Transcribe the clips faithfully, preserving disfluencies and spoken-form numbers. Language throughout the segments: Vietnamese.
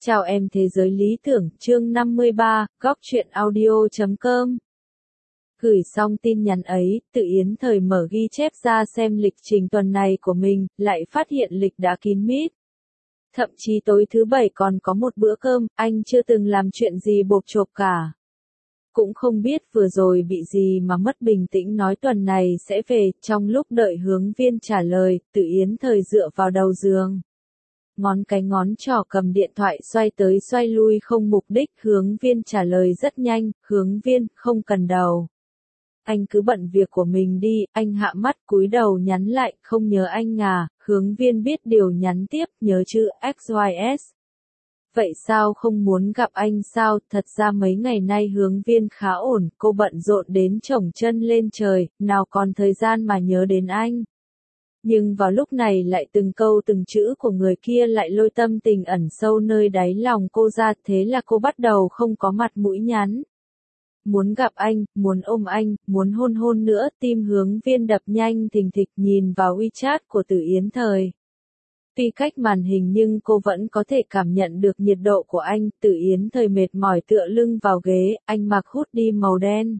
Chào em thế giới lý tưởng, chương năm mươi ba, góc truyện audio chấm com. Gửi xong tin nhắn ấy, Tự Yến thời mở ghi chép ra xem lịch trình tuần này của mình, lại phát hiện lịch đã kín mít. Thậm chí tối thứ bảy còn có một bữa cơm, anh chưa từng làm chuyện gì bộp chộp cả. Cũng không biết vừa rồi bị gì mà mất bình tĩnh nói tuần này sẽ về, trong lúc đợi Hướng Viên trả lời, Tự Yến thời dựa vào đầu giường. Ngón cái ngón trỏ cầm điện thoại xoay tới xoay lui không mục đích, Hướng Viên trả lời rất nhanh, Hướng Viên, không cần đầu. Anh cứ bận việc của mình đi, anh hạ mắt cúi đầu nhắn lại, không nhớ anh à, Hướng Viên biết điều nhắn tiếp, nhớ chữ ích i ét. Vậy sao không muốn gặp anh sao, thật ra mấy ngày nay Hướng Viên khá ổn, cô bận rộn đến chổng chân lên trời, nào còn thời gian mà nhớ đến anh. Nhưng vào lúc này lại từng câu từng chữ của người kia lại lôi tâm tình ẩn sâu nơi đáy lòng cô ra, thế là cô bắt đầu không có mặt mũi nhắn. Muốn gặp anh, muốn ôm anh, muốn hôn hôn nữa, tim Hướng Viên đập nhanh thình thịch nhìn vào WeChat của Tự Yến thời. Tuy cách màn hình nhưng cô vẫn có thể cảm nhận được nhiệt độ của anh, Tự Yến thời mệt mỏi tựa lưng vào ghế, anh mặc hoodie màu đen.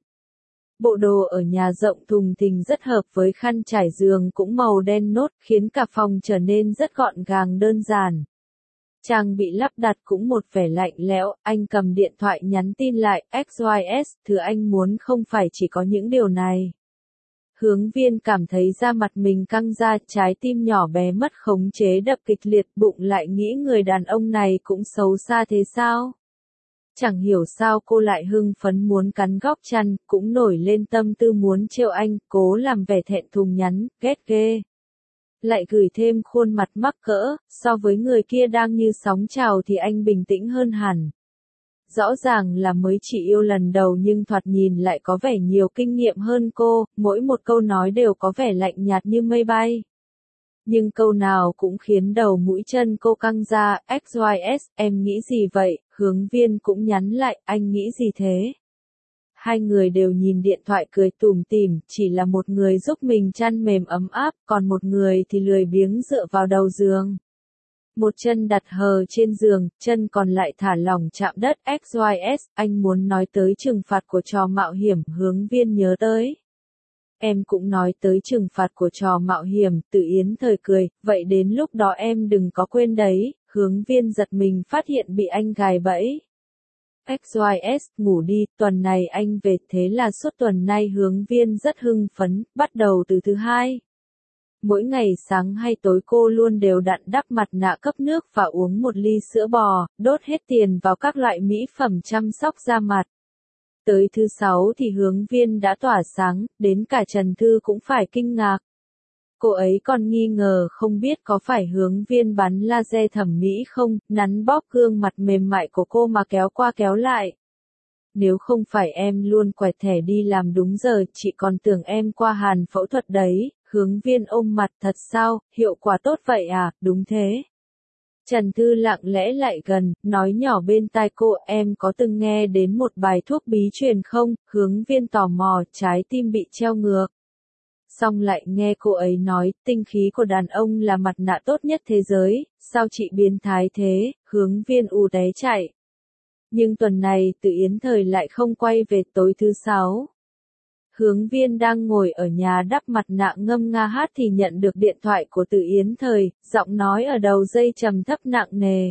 Bộ đồ ở nhà rộng thùng thình rất hợp với khăn trải giường cũng màu đen nốt, khiến cả phòng trở nên rất gọn gàng đơn giản. Trang bị lắp đặt cũng một vẻ lạnh lẽo, anh cầm điện thoại nhắn tin lại, ích i ét, thứ anh muốn không phải chỉ có những điều này. Hướng Viên cảm thấy da mặt mình căng ra, trái tim nhỏ bé mất khống chế đập kịch liệt, bụng lại nghĩ người đàn ông này cũng xấu xa thế sao? Chẳng hiểu sao cô lại hưng phấn muốn cắn góc chăn, cũng nổi lên tâm tư muốn trêu anh, cố làm vẻ thẹn thùng nhắn, ghét ghê. Lại gửi thêm khuôn mặt mắc cỡ, so với người kia đang như sóng trào thì anh bình tĩnh hơn hẳn. Rõ ràng là mới chỉ yêu lần đầu nhưng thoạt nhìn lại có vẻ nhiều kinh nghiệm hơn cô, mỗi một câu nói đều có vẻ lạnh nhạt như mây bay. Nhưng câu nào cũng khiến đầu mũi chân cô căng ra, ích i ét, em nghĩ gì vậy, Hướng Viên cũng nhắn lại, anh nghĩ gì thế? Hai người đều nhìn điện thoại cười tủm tỉm, chỉ là một người giúp mình chăn mềm ấm áp, còn một người thì lười biếng dựa vào đầu giường. Một chân đặt hờ trên giường, chân còn lại thả lỏng chạm đất, ích i ét, anh muốn nói tới trừng phạt của trò mạo hiểm, Hướng Viên nhớ tới. Em cũng nói tới trừng phạt của trò mạo hiểm, Tự Yến thời cười, vậy đến lúc đó em đừng có quên đấy, Hướng Viên giật mình phát hiện bị anh gài bẫy. ích i ét, ngủ đi, tuần này anh về, thế là suốt tuần nay Hướng Viên rất hưng phấn, bắt đầu từ thứ hai. Mỗi ngày sáng hay tối cô luôn đều đặn đắp mặt nạ cấp nước và uống một ly sữa bò, đốt hết tiền vào các loại mỹ phẩm chăm sóc da mặt. Tới thứ sáu thì Hướng Viên đã tỏa sáng, đến cả Trần Thư cũng phải kinh ngạc. Cô ấy còn nghi ngờ không biết có phải Hướng Viên bắn laser thẩm mỹ không, nắn bóp gương mặt mềm mại của cô mà kéo qua kéo lại. Nếu không phải em luôn quẹt thẻ đi làm đúng giờ, chị còn tưởng em qua hàn phẫu thuật đấy, Hướng Viên ôm mặt, thật sao, hiệu quả tốt vậy à, đúng thế. Trần Thư lặng lẽ lại gần, nói nhỏ bên tai cô, em có từng nghe đến một bài thuốc bí truyền không, Hướng Viên tò mò, trái tim bị treo ngược. Xong lại nghe cô ấy nói, tinh khí của đàn ông là mặt nạ tốt nhất thế giới, sao chị biến thái thế, Hướng Viên ù té chạy. Nhưng tuần này Tự Yến thời lại không quay về tối thứ sáu. Hướng Viên đang ngồi ở nhà đắp mặt nạ ngâm nga hát thì nhận được điện thoại của Tự Yến thời, giọng nói ở đầu dây trầm thấp nặng nề.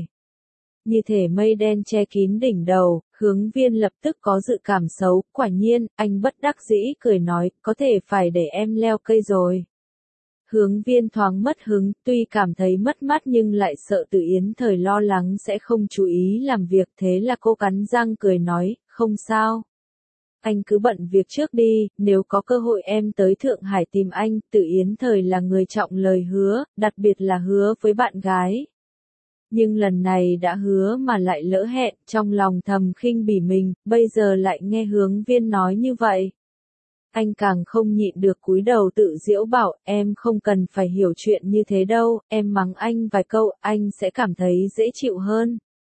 Như thể mây đen che kín đỉnh đầu, Hướng Viên lập tức có dự cảm xấu, quả nhiên, anh bất đắc dĩ cười nói, có thể phải để em leo cây rồi. Hướng Viên thoáng mất hứng, tuy cảm thấy mất mát nhưng lại sợ Tự Yến thời lo lắng sẽ không chú ý làm việc, thế là cô cắn răng cười nói, không sao. Anh cứ bận việc trước đi, nếu có cơ hội em tới Thượng Hải tìm anh, Tự Yến thời là người trọng lời hứa, đặc biệt là hứa với bạn gái. Nhưng lần này đã hứa mà lại lỡ hẹn, trong lòng thầm khinh bỉ mình, bây giờ lại nghe Hướng Viên nói như vậy. Anh càng không nhịn được cúi đầu tự giễu bảo, em không cần phải hiểu chuyện như thế đâu, em mắng anh vài câu, anh sẽ cảm thấy dễ chịu hơn.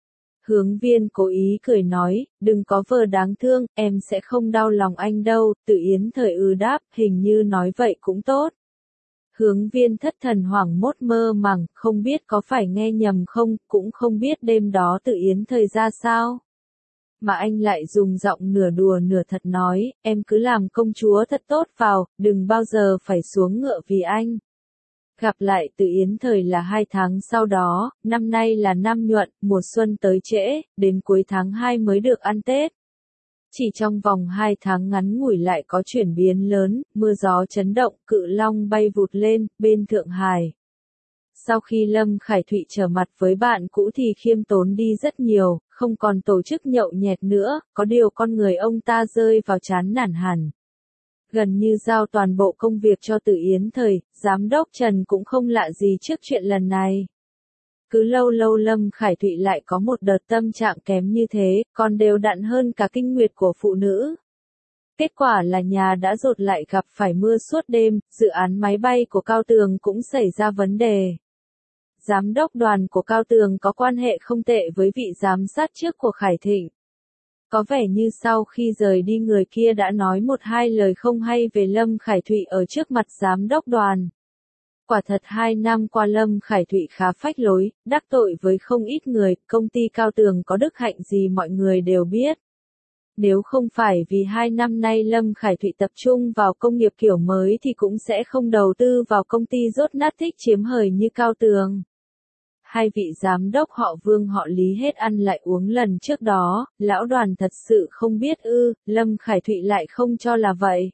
Hướng Viên cố ý cười nói, đừng có vờ đáng thương, em sẽ không đau lòng anh đâu, Tự Yến thời ư đáp, hình như nói vậy cũng tốt. Hướng Viên thất thần hoảng mốt mơ màng, không biết có phải nghe nhầm không, cũng không biết đêm đó Tự Yến Thời ra sao. Mà anh lại dùng giọng nửa đùa nửa thật nói, em cứ làm công chúa thật tốt vào, đừng bao giờ phải xuống ngựa vì anh. Gặp lại Tự Yến Thời là hai tháng sau đó, năm nay là năm Nhuận, mùa xuân tới trễ, đến cuối tháng hai mới được ăn Tết. Chỉ trong vòng hai tháng ngắn ngủi lại có chuyển biến lớn, mưa gió chấn động, cự long bay vụt lên, bên Thượng Hải. Sau khi Lâm Khải Thụy trở mặt với bạn cũ thì khiêm tốn đi rất nhiều, không còn tổ chức nhậu nhẹt nữa, có điều con người ông ta rơi vào chán nản hẳn. Gần như giao toàn bộ công việc cho Tự Yến Thời, giám đốc Trần cũng không lạ gì trước chuyện lần này. Cứ lâu lâu Lâm Khải Thụy lại có một đợt tâm trạng kém như thế, còn đều đặn hơn cả kinh nguyệt của phụ nữ. Kết quả là nhà đã dột lại gặp phải mưa suốt đêm, dự án máy bay của Cao Tường cũng xảy ra vấn đề. Giám đốc đoàn của Cao Tường có quan hệ không tệ với vị giám sát trước của Khải Thịnh. Có vẻ như sau khi rời đi người kia đã nói một hai lời không hay về Lâm Khải Thụy ở trước mặt giám đốc đoàn. Quả thật hai năm qua Lâm Khải Thụy khá phách lối, đắc tội với không ít người, công ty Cao Tường có đức hạnh gì mọi người đều biết. Nếu không phải vì hai năm nay Lâm Khải Thụy tập trung vào công nghiệp kiểu mới thì cũng sẽ không đầu tư vào công ty dốt nát thích chiếm hời như Cao Tường. Hai vị giám đốc họ Vương họ Lý hết ăn lại uống lần trước đó, lão đoàn thật sự không biết ư, Lâm Khải Thụy lại không cho là vậy.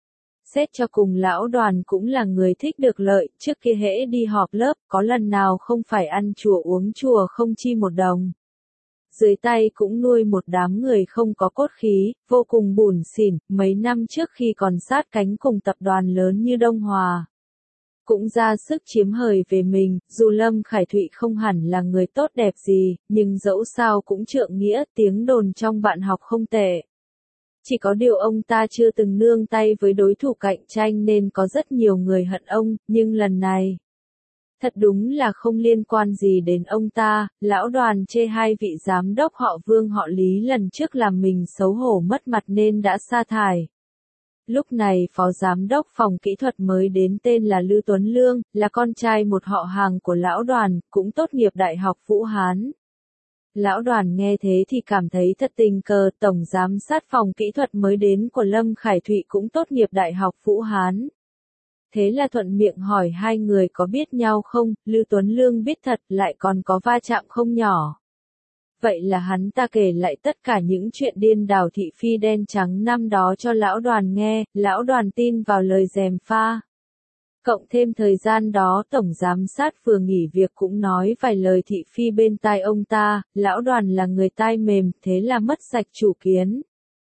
Xét cho cùng lão đoàn cũng là người thích được lợi, trước kia hễ đi họp lớp, có lần nào không phải ăn chùa uống chùa không chi một đồng. Dưới tay cũng nuôi một đám người không có cốt khí, vô cùng bủn xỉn, mấy năm trước khi còn sát cánh cùng tập đoàn lớn như Đông Hòa. Cũng ra sức chiếm hời về mình, dù Lâm Khải Thụy không hẳn là người tốt đẹp gì, nhưng dẫu sao cũng trượng nghĩa, tiếng đồn trong bạn học không tệ. Chỉ có điều ông ta chưa từng nương tay với đối thủ cạnh tranh nên có rất nhiều người hận ông, nhưng lần này, thật đúng là không liên quan gì đến ông ta, lão đoàn chê hai vị giám đốc họ Vương họ Lý lần trước làm mình xấu hổ mất mặt nên đã sa thải. Lúc này phó giám đốc phòng kỹ thuật mới đến tên là Lư Tuấn Lương, là con trai một họ hàng của lão đoàn, cũng tốt nghiệp Đại học Vũ Hán. Lão đoàn nghe thế thì cảm thấy thật tình cờ, tổng giám sát phòng kỹ thuật mới đến của Lâm Khải Thụy cũng tốt nghiệp Đại học Vũ Hán. Thế là thuận miệng hỏi hai người có biết nhau không, Lư Tuấn Lương biết thật lại còn có va chạm không nhỏ. Vậy là hắn ta kể lại tất cả những chuyện điên đảo thị phi đen trắng năm đó cho lão đoàn nghe, lão đoàn tin vào lời gièm pha. Cộng thêm thời gian đó tổng giám sát vừa nghỉ việc cũng nói vài lời thị phi bên tai ông ta, lão đoàn là người tai mềm, thế là mất sạch chủ kiến.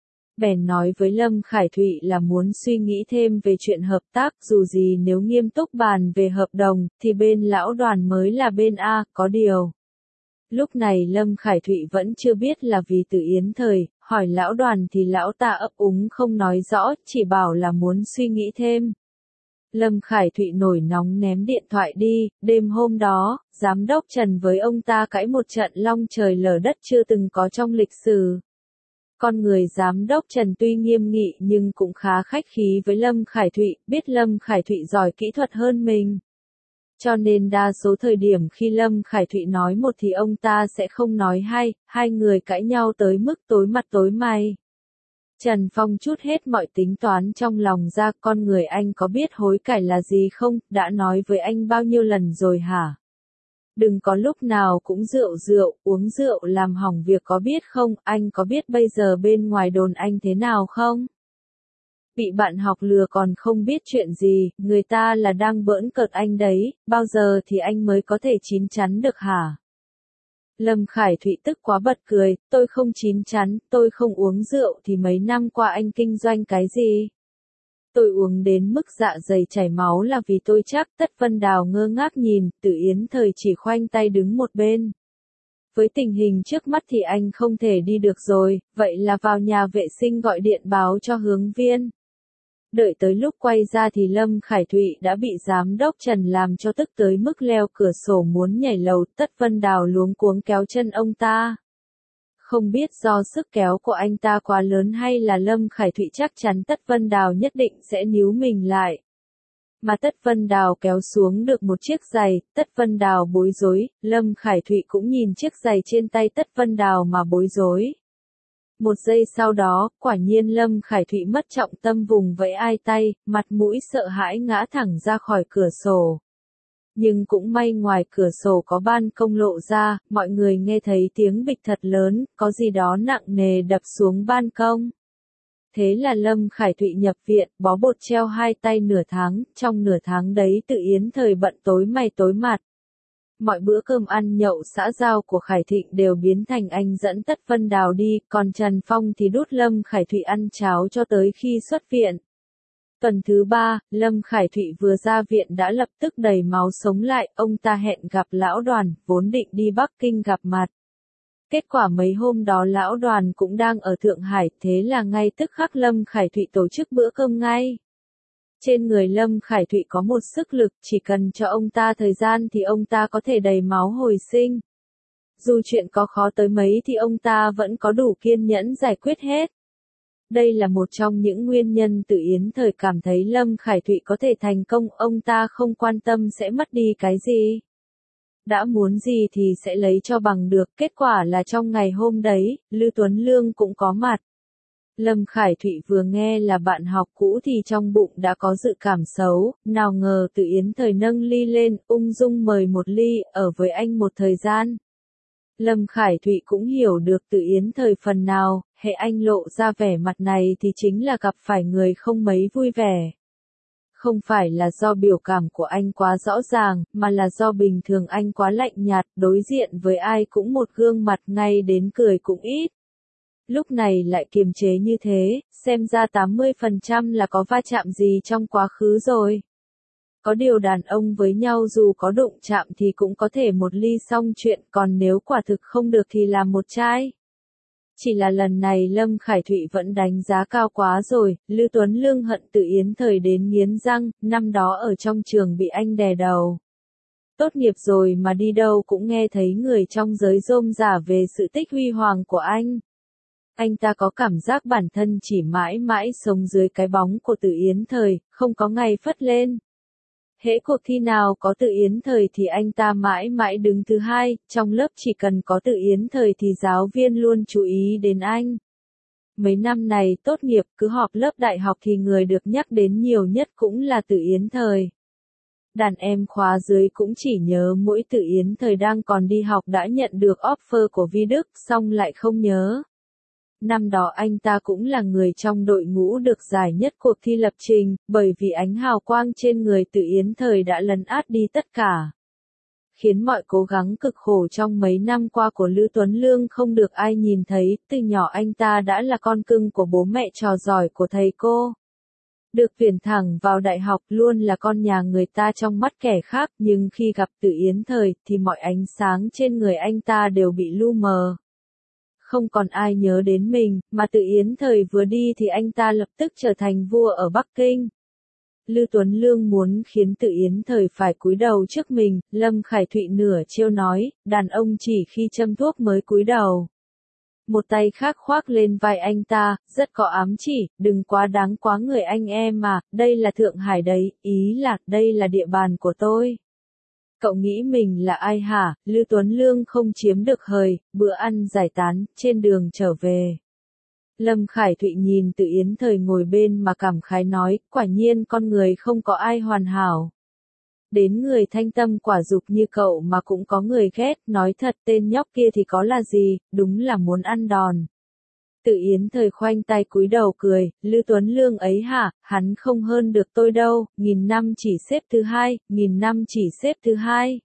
Bèn nói với Lâm Khải Thụy là muốn suy nghĩ thêm về chuyện hợp tác, dù gì nếu nghiêm túc bàn về hợp đồng, thì bên lão đoàn mới là bên A, có điều. Lúc này Lâm Khải Thụy vẫn chưa biết là vì Tự Yến Thời, hỏi lão đoàn thì lão ta ấp úng không nói rõ, chỉ bảo là muốn suy nghĩ thêm. Lâm Khải Thụy nổi nóng ném điện thoại đi, đêm hôm đó, giám đốc Trần với ông ta cãi một trận long trời lở đất chưa từng có trong lịch sử. Con người giám đốc Trần tuy nghiêm nghị nhưng cũng khá khách khí với Lâm Khải Thụy, biết Lâm Khải Thụy giỏi kỹ thuật hơn mình. Cho nên đa số thời điểm khi Lâm Khải Thụy nói một thì ông ta sẽ không nói hai, hai người cãi nhau tới mức tối mặt tối mày. Trần Phong trút hết mọi tính toán trong lòng ra, con người anh có biết hối cải là gì không, đã nói với anh bao nhiêu lần rồi hả? Đừng có lúc nào cũng rượu rượu, uống rượu làm hỏng việc có biết không, anh có biết bây giờ bên ngoài đồn anh thế nào không? Bị bạn học lừa còn không biết chuyện gì, người ta là đang bỡn cợt anh đấy, bao giờ thì anh mới có thể chín chắn được hả? Lâm Khải Thụy tức quá bật cười, tôi không chín chắn, tôi không uống rượu thì mấy năm qua anh kinh doanh cái gì? Tôi uống đến mức dạ dày chảy máu là vì tôi chắc. Tất Vân Đào ngơ ngác nhìn, Tự Yến Thời chỉ khoanh tay đứng một bên. Với tình hình trước mắt thì anh không thể đi được rồi, vậy là vào nhà vệ sinh gọi điện báo cho Hướng Viên. Đợi tới lúc quay ra thì Lâm Khải Thụy đã bị giám đốc Trần làm cho tức tới mức leo cửa sổ muốn nhảy lầu. Tất Vân Đào luống cuống kéo chân ông ta. Không biết do sức kéo của anh ta quá lớn hay là Lâm Khải Thụy chắc chắn Tất Vân Đào nhất định sẽ níu mình lại. Mà Tất Vân Đào kéo xuống được một chiếc giày, Tất Vân Đào bối rối, Lâm Khải Thụy cũng nhìn chiếc giày trên tay Tất Vân Đào mà bối rối. Một giây sau đó, quả nhiên Lâm Khải Thụy mất trọng tâm vùng vẫy ai tay, mặt mũi sợ hãi ngã thẳng ra khỏi cửa sổ. Nhưng cũng may ngoài cửa sổ có ban công lộ ra, mọi người nghe thấy tiếng bịch thật lớn, có gì đó nặng nề đập xuống ban công. Thế là Lâm Khải Thụy nhập viện, bó bột treo hai tay nửa tháng, trong nửa tháng đấy Tự Yến Thời bận tối mày tối mặt. Mọi bữa cơm ăn nhậu xã giao của Khải Thịnh đều biến thành anh dẫn Tất Vân Đào đi, còn Trần Phong thì đút Lâm Khải Thụy ăn cháo cho tới khi xuất viện. Tuần thứ ba, Lâm Khải Thụy vừa ra viện đã lập tức đầy máu sống lại, ông ta hẹn gặp lão Đoàn, vốn định đi Bắc Kinh gặp mặt. Kết quả mấy hôm đó lão Đoàn cũng đang ở Thượng Hải, thế là ngay tức khắc Lâm Khải Thụy tổ chức bữa cơm ngay. Trên người Lâm Khải Thụy có một sức lực, chỉ cần cho ông ta thời gian thì ông ta có thể đầy máu hồi sinh. Dù chuyện có khó tới mấy thì ông ta vẫn có đủ kiên nhẫn giải quyết hết. Đây là một trong những nguyên nhân Tự Yến Thời cảm thấy Lâm Khải Thụy có thể thành công, ông ta không quan tâm sẽ mất đi cái gì. Đã muốn gì thì sẽ lấy cho bằng được, kết quả là trong ngày hôm đấy, Lư Tuấn Lương cũng có mặt. Lâm Khải Thụy vừa nghe là bạn học cũ thì trong bụng đã có dự cảm xấu, nào ngờ Tự Yến Thời nâng ly lên, ung dung mời một ly, ở với anh một thời gian. Lâm Khải Thụy cũng hiểu được Tự Yến Thời phần nào, hệ anh lộ ra vẻ mặt này thì chính là gặp phải người không mấy vui vẻ. Không phải là do biểu cảm của anh quá rõ ràng, mà là do bình thường anh quá lạnh nhạt, đối diện với ai cũng một gương mặt ngay đến cười cũng ít. Lúc này lại kiềm chế như thế, xem ra tám mươi phần trăm là có va chạm gì trong quá khứ rồi. Có điều đàn ông với nhau dù có đụng chạm thì cũng có thể một ly xong chuyện, còn nếu quả thực không được thì làm một chai. Chỉ là lần này Lâm Khải Thụy vẫn đánh giá cao quá rồi, Lư Tuấn Lương hận Tự Yến Thời đến nghiến răng, năm đó ở trong trường bị anh đè đầu. Tốt nghiệp rồi mà đi đâu cũng nghe thấy người trong giới rôm rả về sự tích huy hoàng của anh. Anh ta có cảm giác bản thân chỉ mãi mãi sống dưới cái bóng của Tự Yến Thời, không có ngày phất lên. Hễ cuộc thi nào có Tự Yến Thời thì anh ta mãi mãi đứng thứ hai, trong lớp chỉ cần có Tự Yến Thời thì giáo viên luôn chú ý đến anh. Mấy năm này tốt nghiệp cứ họp lớp đại học thì người được nhắc đến nhiều nhất cũng là Tự Yến Thời. Đàn em khóa dưới cũng chỉ nhớ mỗi Tự Yến Thời đang còn đi học đã nhận được offer của Vi Đức, xong lại không nhớ. Năm đó anh ta cũng là người trong đội ngũ được giải nhất cuộc thi lập trình, bởi vì ánh hào quang trên người Tự Yến Thời đã lấn át đi tất cả. Khiến mọi cố gắng cực khổ trong mấy năm qua của Lư Tuấn Lương không được ai nhìn thấy, từ nhỏ anh ta đã là con cưng của bố mẹ trò giỏi của thầy cô. Được tuyển thẳng vào đại học luôn là con nhà người ta trong mắt kẻ khác, nhưng khi gặp Tự Yến Thời thì mọi ánh sáng trên người anh ta đều bị lu mờ. Không còn ai nhớ đến mình, mà Tự Yến Thời vừa đi thì anh ta lập tức trở thành vua ở Bắc Kinh. Lư Tuấn Lương muốn khiến Tự Yến Thời phải cúi đầu trước mình, Lâm Khải Thụy nửa trêu nói, đàn ông chỉ khi châm thuốc mới cúi đầu. Một tay khác khoác lên vai anh ta, rất có ám chỉ, đừng quá đáng quá người anh em mà, đây là Thượng Hải đấy, ý là đây là địa bàn của tôi. Cậu nghĩ mình là ai hả? Lư Tuấn Lương không chiếm được hời, bữa ăn giải tán, trên đường trở về. Lâm Khải Thụy nhìn Tự Yến Thời ngồi bên mà cảm khái nói, quả nhiên con người không có ai hoàn hảo. Đến người thanh tâm quả dục như cậu mà cũng có người ghét, nói thật tên nhóc kia thì có là gì, đúng là muốn ăn đòn. Tự Yến Thời khoanh tay cúi đầu cười, Lư Tuấn Lương ấy hả, hắn không hơn được tôi đâu, nghìn năm chỉ xếp thứ hai, nghìn năm chỉ xếp thứ hai.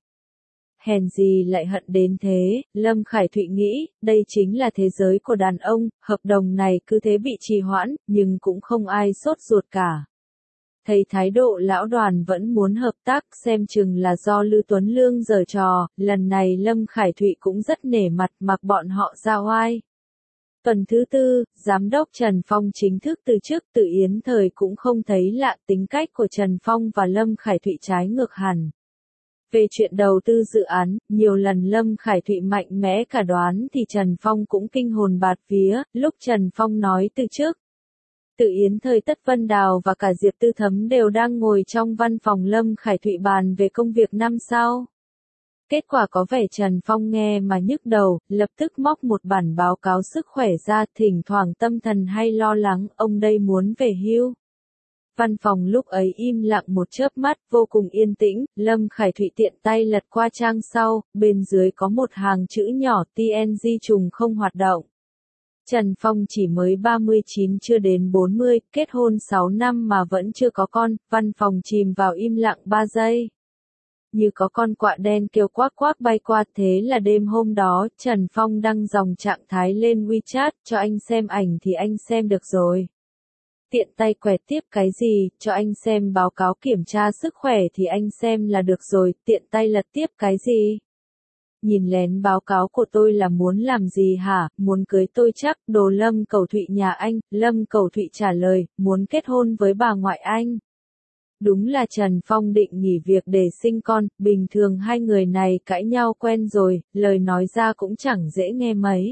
Hèn gì lại hận đến thế, Lâm Khải Thụy nghĩ, đây chính là thế giới của đàn ông, hợp đồng này cứ thế bị trì hoãn, nhưng cũng không ai sốt ruột cả. Thấy thái độ lão Đoàn vẫn muốn hợp tác, xem chừng là do Lư Tuấn Lương giở trò, lần này Lâm Khải Thụy cũng rất nể mặt mặc bọn họ ra oai. Tuần thứ tư, Giám đốc Trần Phong chính thức từ chức, Tự Yến Thời cũng không thấy lạ, tính cách của Trần Phong và Lâm Khải Thụy trái ngược hẳn. Về chuyện đầu tư dự án, nhiều lần Lâm Khải Thụy mạnh mẽ cả đoán thì Trần Phong cũng kinh hồn bạt vía, lúc Trần Phong nói từ chức. Tự Yến Thời, Tất Vân Đào và cả Diệp Tư Thấm đều đang ngồi trong văn phòng Lâm Khải Thụy bàn về công việc năm sau. Kết quả có vẻ Trần Phong nghe mà nhức đầu, lập tức móc một bản báo cáo sức khỏe ra, thỉnh thoảng tâm thần hay lo lắng, ông đây muốn về hưu. Văn phòng lúc ấy im lặng một chớp mắt, vô cùng yên tĩnh, Lâm Khải Thụy tiện tay lật qua trang sau, bên dưới có một hàng chữ nhỏ tê en giê trùng không hoạt động. Trần Phong chỉ mới ba mươi chín chưa đến bốn mươi, kết hôn sáu năm mà vẫn chưa có con, văn phòng chìm vào im lặng ba giây. Như có con quạ đen kêu quác quác bay qua, thế là đêm hôm đó, Trần Phong đăng dòng trạng thái lên WeChat, cho anh xem ảnh thì anh xem được rồi. Tiện tay quẹt tiếp cái gì, cho anh xem báo cáo kiểm tra sức khỏe thì anh xem là được rồi, tiện tay lật tiếp cái gì. Nhìn lén báo cáo của tôi là muốn làm gì hả, muốn cưới tôi chắc, đồ Lâm Cầu Thụy nhà anh, Lâm Cầu Thụy trả lời, muốn kết hôn với bà ngoại anh. Đúng là Trần Phong định nghỉ việc để sinh con, bình thường hai người này cãi nhau quen rồi, lời nói ra cũng chẳng dễ nghe mấy.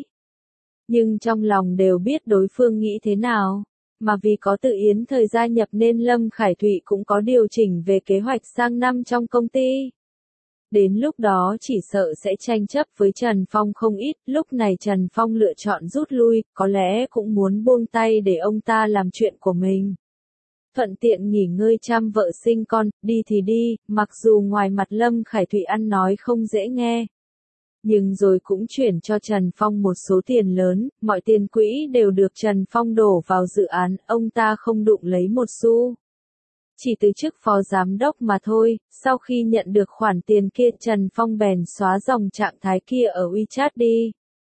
Nhưng trong lòng đều biết đối phương nghĩ thế nào. Mà vì có Tự Yến Thời gia nhập nên Lâm Khải Thụy cũng có điều chỉnh về kế hoạch sang năm trong công ty. Đến lúc đó chỉ sợ sẽ tranh chấp với Trần Phong không ít, lúc này Trần Phong lựa chọn rút lui, có lẽ cũng muốn buông tay để ông ta làm chuyện của mình. Thuận tiện nghỉ ngơi chăm vợ sinh con, đi thì đi, mặc dù ngoài mặt Lâm Khải Thụy ăn nói không dễ nghe. Nhưng rồi cũng chuyển cho Trần Phong một số tiền lớn, mọi tiền quỹ đều được Trần Phong đổ vào dự án, ông ta không đụng lấy một xu. Chỉ từ chức phó giám đốc mà thôi, sau khi nhận được khoản tiền kia Trần Phong bèn xóa dòng trạng thái kia ở WeChat đi.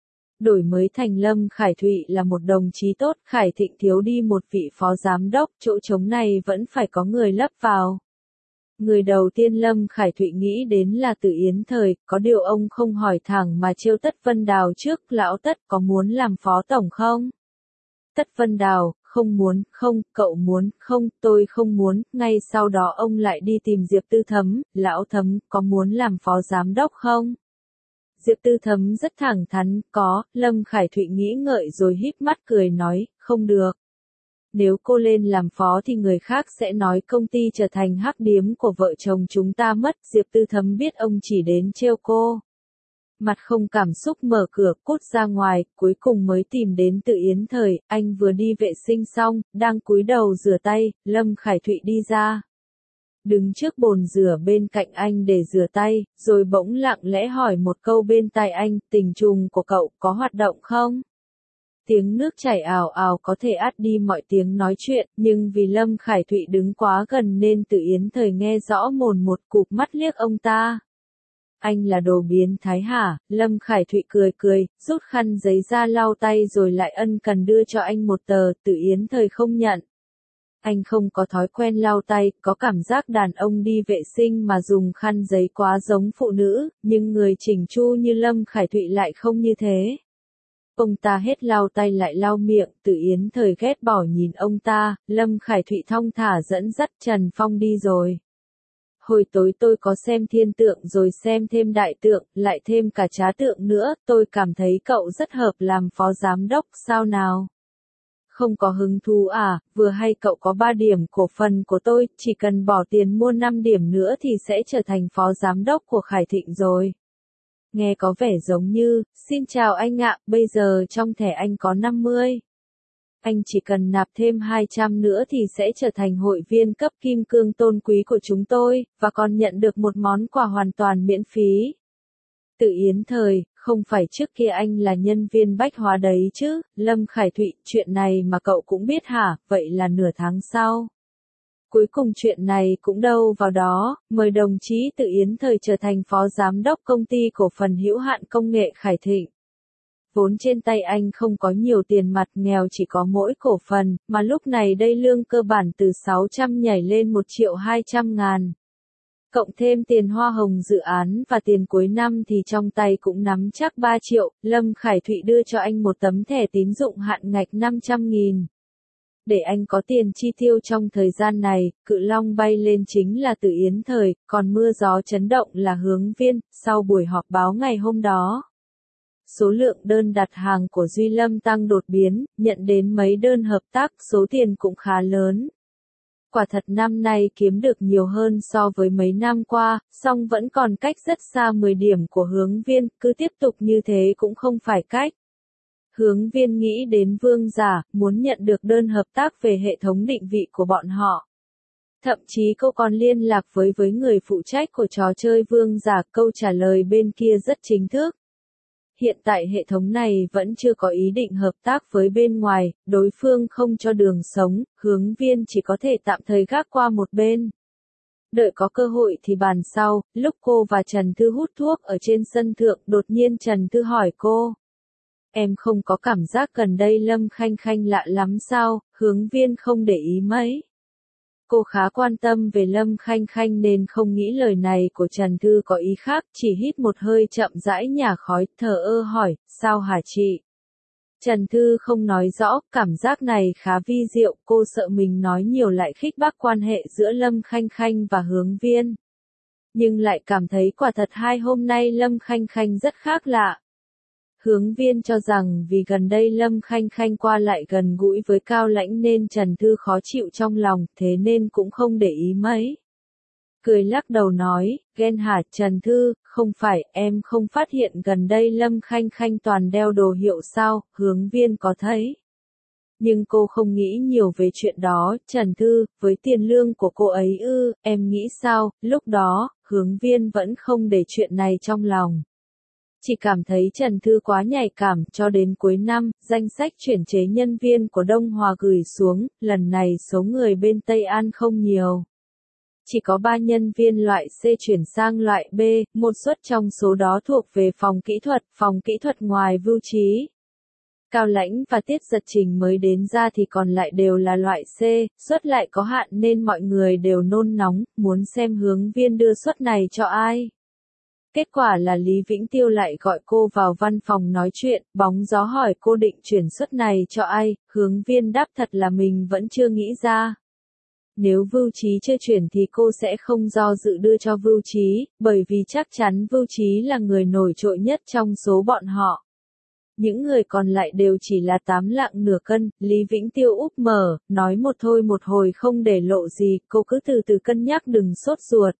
Đổi mới thành Lâm Khải Thụy là một đồng chí tốt, Khải Thịnh thiếu đi một vị phó giám đốc, chỗ trống này vẫn phải có người lấp vào. Người đầu tiên Lâm Khải Thụy nghĩ đến là Tự Yến Thời, có điều ông không hỏi thẳng mà trêu Tất Vân Đào trước, lão Tất có muốn làm phó tổng không? Tất Vân Đào, không muốn, không, cậu muốn, không, tôi không muốn, ngay sau đó ông lại đi tìm Diệp Tư Thấm, lão Thấm, có muốn làm phó giám đốc không? Diệp Tư Thấm rất thẳng thắn, có, Lâm Khải Thụy nghĩ ngợi rồi híp mắt cười nói, không được. Nếu cô lên làm phó thì người khác sẽ nói công ty trở thành hắc điếm của vợ chồng chúng ta mất, Diệp Tư Thấm biết ông chỉ đến trêu cô. Mặt không cảm xúc mở cửa cút ra ngoài, cuối cùng mới tìm đến Tự Yến Thời, anh vừa đi vệ sinh xong, đang cúi đầu rửa tay, Lâm Khải Thụy đi ra. Đứng trước bồn rửa bên cạnh anh để rửa tay, rồi bỗng lặng lẽ hỏi một câu bên tai anh, tình trùng của cậu có hoạt động không? Tiếng nước chảy ào ào có thể át đi mọi tiếng nói chuyện, nhưng vì Lâm Khải Thụy đứng quá gần nên Tự Yến Thời nghe rõ mồn một, cụp mắt liếc ông ta. Anh là đồ biến thái hả? Lâm Khải Thụy cười cười, rút khăn giấy ra lau tay rồi lại ân cần đưa cho anh một tờ, Tự Yến Thời không nhận. Anh không có thói quen lau tay, có cảm giác đàn ông đi vệ sinh mà dùng khăn giấy quá giống phụ nữ, nhưng người chỉnh chu như Lâm Khải Thụy lại không như thế. Ông ta hết lau tay lại lau miệng, Tự Yến Thời ghét bỏ nhìn ông ta, Lâm Khải Thụy thong thả dẫn dắt Trần Phong đi rồi. Hồi tối tôi có xem thiên tượng rồi xem thêm đại tượng, lại thêm cả trá tượng nữa, tôi cảm thấy cậu rất hợp làm phó giám đốc, sao nào? Không có hứng thú à, vừa hay cậu có ba điểm cổ phần của tôi, chỉ cần bỏ tiền mua năm điểm nữa thì sẽ trở thành phó giám đốc của Khải Thịnh rồi. Nghe có vẻ giống như, xin chào anh ạ, bây giờ trong thẻ anh có năm mươi. Anh chỉ cần nạp thêm hai trăm nữa thì sẽ trở thành hội viên cấp kim cương tôn quý của chúng tôi, và còn nhận được một món quà hoàn toàn miễn phí. Tự Yến Thời, không phải trước kia anh là nhân viên bách hóa đấy chứ, Lâm Khải Thụy, chuyện này mà cậu cũng biết hả, vậy là nửa tháng sau. Cuối cùng chuyện này cũng đâu vào đó, mời đồng chí Tự Yến Thời trở thành phó giám đốc công ty cổ phần hữu hạn công nghệ Khải Thịnh. Vốn trên tay anh không có nhiều tiền mặt, nghèo chỉ có mỗi cổ phần, mà lúc này đây lương cơ bản từ sáu trăm nhảy lên một triệu hai trăm ngàn. Cộng thêm tiền hoa hồng dự án và tiền cuối năm thì trong tay cũng nắm chắc ba triệu, Lâm Khải Thụy đưa cho anh một tấm thẻ tín dụng hạn ngạch năm trăm nghìn. Để anh có tiền chi tiêu trong thời gian này, cự long bay lên chính là Tự Yến Thời, còn mưa gió chấn động là Hướng Viên, sau buổi họp báo ngày hôm đó. số lượng đơn đặt hàng của Duy Lâm tăng đột biến, nhận đến mấy đơn hợp tác, số tiền cũng khá lớn. Quả thật năm nay kiếm được nhiều hơn so với mấy năm qua, song vẫn còn cách rất xa mười điểm của Hướng Viên, cứ tiếp tục như thế cũng không phải cách. Hướng Viên nghĩ đến Vương Giả, muốn nhận được đơn hợp tác về hệ thống định vị của bọn họ. Thậm chí cô còn liên lạc với với người phụ trách của trò chơi Vương Giả, câu trả lời bên kia rất chính thức. Hiện tại hệ thống này vẫn chưa có ý định hợp tác với bên ngoài, đối phương không cho đường sống, Hướng Viên chỉ có thể tạm thời gác qua một bên. Đợi có cơ hội thì bàn sau, lúc cô và Trần Thư hút thuốc ở trên sân thượng, đột nhiên Trần Thư hỏi cô. Em không có cảm giác gần đây Lâm Khanh Khanh lạ lắm sao, Hướng Viên không để ý mấy. Cô khá quan tâm về Lâm Khanh Khanh nên không nghĩ lời này của Trần Thư có ý khác, chỉ hít một hơi chậm rãi nhả khói, thờ ơ hỏi, sao hả chị? Trần Thư không nói rõ, cảm giác này khá vi diệu, cô sợ mình nói nhiều lại khích bác quan hệ giữa Lâm Khanh Khanh và Hướng Viên. Nhưng lại cảm thấy quả thật hai hôm nay Lâm Khanh Khanh rất khác lạ. Hướng Viên cho rằng vì gần đây Lâm Khanh Khanh qua lại gần gũi với Cao Lãnh nên Trần Thư khó chịu trong lòng, thế nên cũng không để ý mấy. Cười lắc đầu nói, ghen hả Trần Thư, không phải, em không phát hiện gần đây Lâm Khanh Khanh toàn đeo đồ hiệu sao, Hướng Viên có thấy. Nhưng cô không nghĩ nhiều về chuyện đó, Trần Thư, với tiền lương của cô ấy ư, em nghĩ sao, lúc đó, Hướng Viên vẫn không để chuyện này trong lòng. Chỉ cảm thấy Trần Thư quá nhạy cảm, cho đến cuối năm, danh sách chuyển chế nhân viên của Đông Hòa gửi xuống, lần này số người bên Tây An không nhiều. Chỉ có ba nhân viên loại C chuyển sang loại B, một suất trong số đó thuộc về phòng kỹ thuật, phòng kỹ thuật ngoài Vưu Trí. Cao Lãnh và Tiết Giật Trình mới đến ra thì còn lại đều là loại C, suất lại có hạn nên mọi người đều nôn nóng, muốn xem Hướng Viên đưa suất này cho ai. Kết quả là Lý Vĩnh Tiêu lại gọi cô vào văn phòng nói chuyện, bóng gió hỏi cô định chuyển suất này cho ai, Hướng Viên đáp thật là mình vẫn chưa nghĩ ra. Nếu Vưu Trí chưa chuyển thì cô sẽ không do dự đưa cho Vưu Trí, bởi vì chắc chắn Vưu Trí là người nổi trội nhất trong số bọn họ. Những người còn lại đều chỉ là tám lạng nửa cân, Lý Vĩnh Tiêu úp mở, nói một thôi một hồi không để lộ gì, cô cứ từ từ cân nhắc đừng sốt ruột.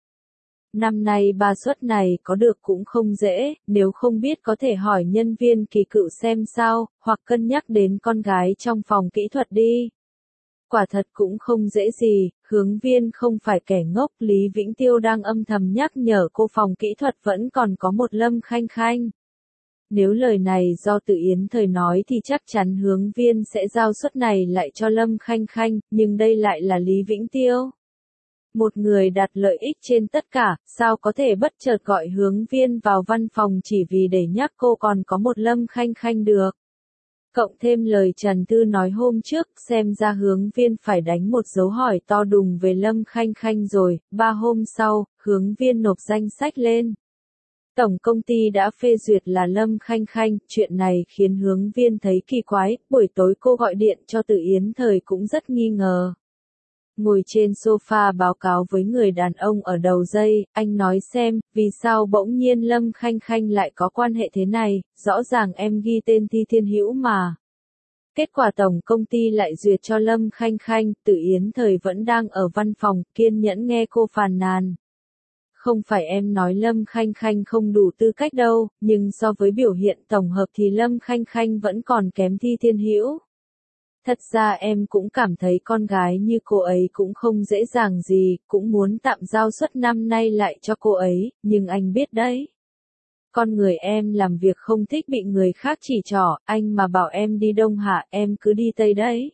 Năm nay ba suất này có được cũng không dễ, nếu không biết có thể hỏi nhân viên kỳ cựu xem sao, hoặc cân nhắc đến con gái trong phòng kỹ thuật đi. Quả thật cũng không dễ gì, Hướng Viên không phải kẻ ngốc, Lý Vĩnh Tiêu đang âm thầm nhắc nhở cô phòng kỹ thuật vẫn còn có một Lâm Khanh Khanh. Nếu lời này do Tự Yến Thời nói thì chắc chắn Hướng Viên sẽ giao suất này lại cho Lâm Khanh Khanh, nhưng đây lại là Lý Vĩnh Tiêu. Một người đặt lợi ích trên tất cả, sao có thể bất chợt gọi Hướng Viên vào văn phòng chỉ vì để nhắc cô còn có một Lâm Khanh Khanh được. Cộng thêm lời Trần Thư nói hôm trước, xem ra Hướng Viên phải đánh một dấu hỏi to đùng về Lâm Khanh Khanh rồi, ba hôm sau, Hướng Viên nộp danh sách lên. Tổng công ty đã phê duyệt là Lâm Khanh Khanh, chuyện này khiến Hướng Viên thấy kỳ quái, buổi tối cô gọi điện cho Tự Yến Thời cũng rất nghi ngờ. Ngồi trên sofa báo cáo với người đàn ông ở đầu dây, anh nói xem, vì sao bỗng nhiên Lâm Khanh Khanh lại có quan hệ thế này, rõ ràng em ghi tên Thi Thiên Hữu mà. Kết quả tổng công ty lại duyệt cho Lâm Khanh Khanh, Tự Yến Thời vẫn đang ở văn phòng, kiên nhẫn nghe cô phàn nàn. Không phải em nói Lâm Khanh Khanh không đủ tư cách đâu, nhưng so với biểu hiện tổng hợp thì Lâm Khanh Khanh vẫn còn kém Thi Thiên Hữu. Thật ra em cũng cảm thấy con gái như cô ấy cũng không dễ dàng gì, cũng muốn tạm giao suất năm nay lại cho cô ấy, nhưng anh biết đấy. Con người em làm việc không thích bị người khác chỉ trỏ, anh mà bảo em đi Đông hả, em cứ đi Tây đấy.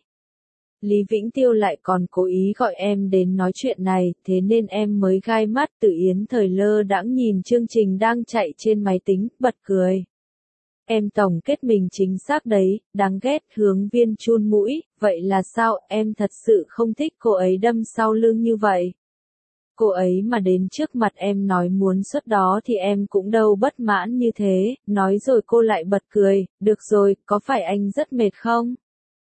Lý Vĩnh Tiêu lại còn cố ý gọi em đến nói chuyện này, thế nên em mới gai mắt. Tự Yến Thời lơ đãng nhìn chương trình đang chạy trên máy tính, bật cười. Em tổng kết mình chính xác đấy, đáng ghét. Hướng Viên chun mũi, vậy là sao, em thật sự không thích cô ấy đâm sau lưng như vậy. Cô ấy mà đến trước mặt em nói muốn suất đó thì em cũng đâu bất mãn như thế, nói rồi cô lại bật cười, được rồi, có phải anh rất mệt không?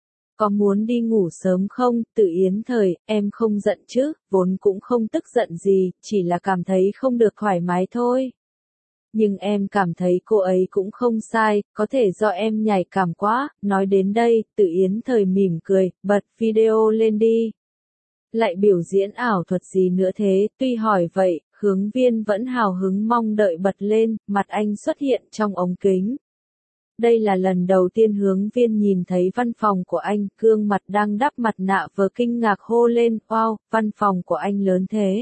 Có muốn đi ngủ sớm không? Tự Yến Thời, em không giận chứ, vốn cũng không tức giận gì, chỉ là cảm thấy không được thoải mái thôi. Nhưng em cảm thấy cô ấy cũng không sai, có thể do em nhạy cảm quá. Nói đến đây, Tự Yến Thời mỉm cười, bật video lên đi. Lại biểu diễn ảo thuật gì nữa thế, tuy hỏi vậy, Hướng Viên vẫn hào hứng mong đợi bật lên, mặt anh xuất hiện trong ống kính. Đây là lần đầu tiên Hướng Viên nhìn thấy văn phòng của anh, gương mặt đang đắp mặt nạ vừa kinh ngạc hô lên, wow, văn phòng của anh lớn thế.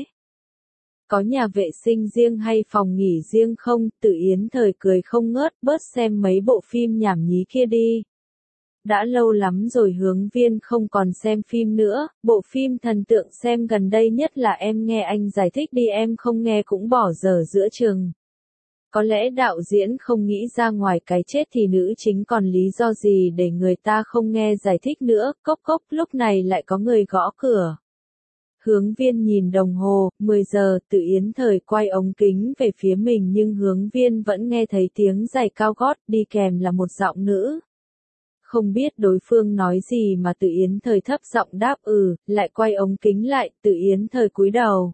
Có nhà vệ sinh riêng hay phòng nghỉ riêng không? Tự Yến Thời cười không ngớt, bớt xem mấy bộ phim nhảm nhí kia đi. Đã lâu lắm rồi Hướng Viên không còn xem phim nữa, bộ phim thần tượng xem gần đây nhất là Em Nghe Anh Giải Thích Đi Em Không Nghe cũng bỏ dở giữa chừng. Có lẽ đạo diễn không nghĩ ra ngoài cái chết thì nữ chính còn lý do gì để người ta không nghe giải thích nữa, cốc cốc lúc này lại có người gõ cửa. Hướng Viên nhìn đồng hồ, mười giờ, Tự Yến Thời quay ống kính về phía mình nhưng Hướng Viên vẫn nghe thấy tiếng giày cao gót, đi kèm là một giọng nữ. Không biết đối phương nói gì mà Tự Yến Thời thấp giọng đáp ừ, lại quay ống kính lại, Tự Yến Thời cúi đầu.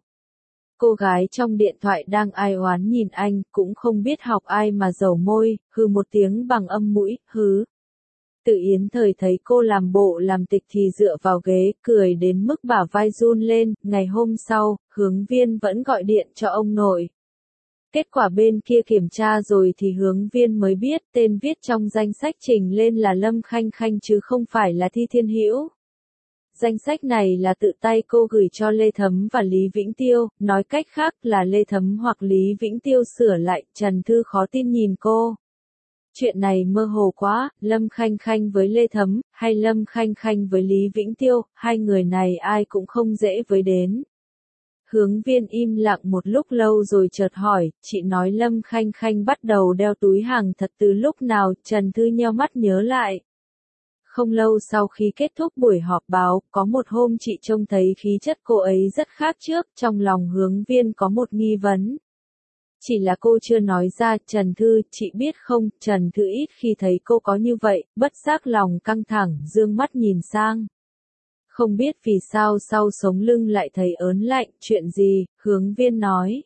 Cô gái trong điện thoại đang ai oán nhìn anh, cũng không biết học ai mà dầu môi, hừ một tiếng bằng âm mũi, hứ. Tự Yến Thời thấy cô làm bộ làm tịch thì dựa vào ghế, cười đến mức bả vai run lên. Ngày hôm sau, Hướng Viên vẫn gọi điện cho ông nội. Kết quả bên kia kiểm tra rồi thì Hướng Viên mới biết tên viết trong danh sách trình lên là Lâm Khanh Khanh chứ không phải là Thi Thiên Hữu. Danh sách này là tự tay cô gửi cho Lê Thấm và Lý Vĩnh Tiêu, nói cách khác là Lê Thấm hoặc Lý Vĩnh Tiêu sửa lại, Trần Thư khó tin nhìn cô. Chuyện này mơ hồ quá, Lâm Khanh Khanh với Lê Thấm, hay Lâm Khanh Khanh với Lý Vĩnh Tiêu, hai người này ai cũng không dễ với đến. Hướng Viên im lặng một lúc lâu rồi chợt hỏi, chị nói Lâm Khanh Khanh bắt đầu đeo túi hàng thật từ lúc nào? Trần Thư nheo mắt nhớ lại. Không lâu sau khi kết thúc buổi họp báo, có một hôm chị trông thấy khí chất cô ấy rất khác trước, trong lòng Hướng Viên có một nghi vấn. Chỉ là cô chưa nói ra, Trần Thư, chị biết không, Trần Thư ít khi thấy cô có như vậy, bất giác lòng căng thẳng, dương mắt nhìn sang. Không biết vì sao sau sống lưng lại thấy ớn lạnh, chuyện gì, Hướng Viên nói.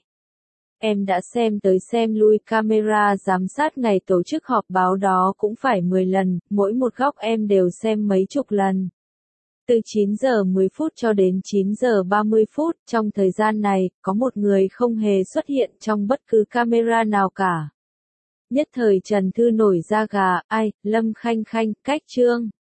Em đã xem tới xem lui camera giám sát ngày tổ chức họp báo đó cũng phải mười lần, mỗi một góc em đều xem mấy chục lần. Từ chín giờ mười phút cho đến chín giờ ba mươi phút, trong thời gian này, có một người không hề xuất hiện trong bất cứ camera nào cả. Nhất thời Trần Thư nổi da gà, ai, Lâm Khanh Khanh, cách trương.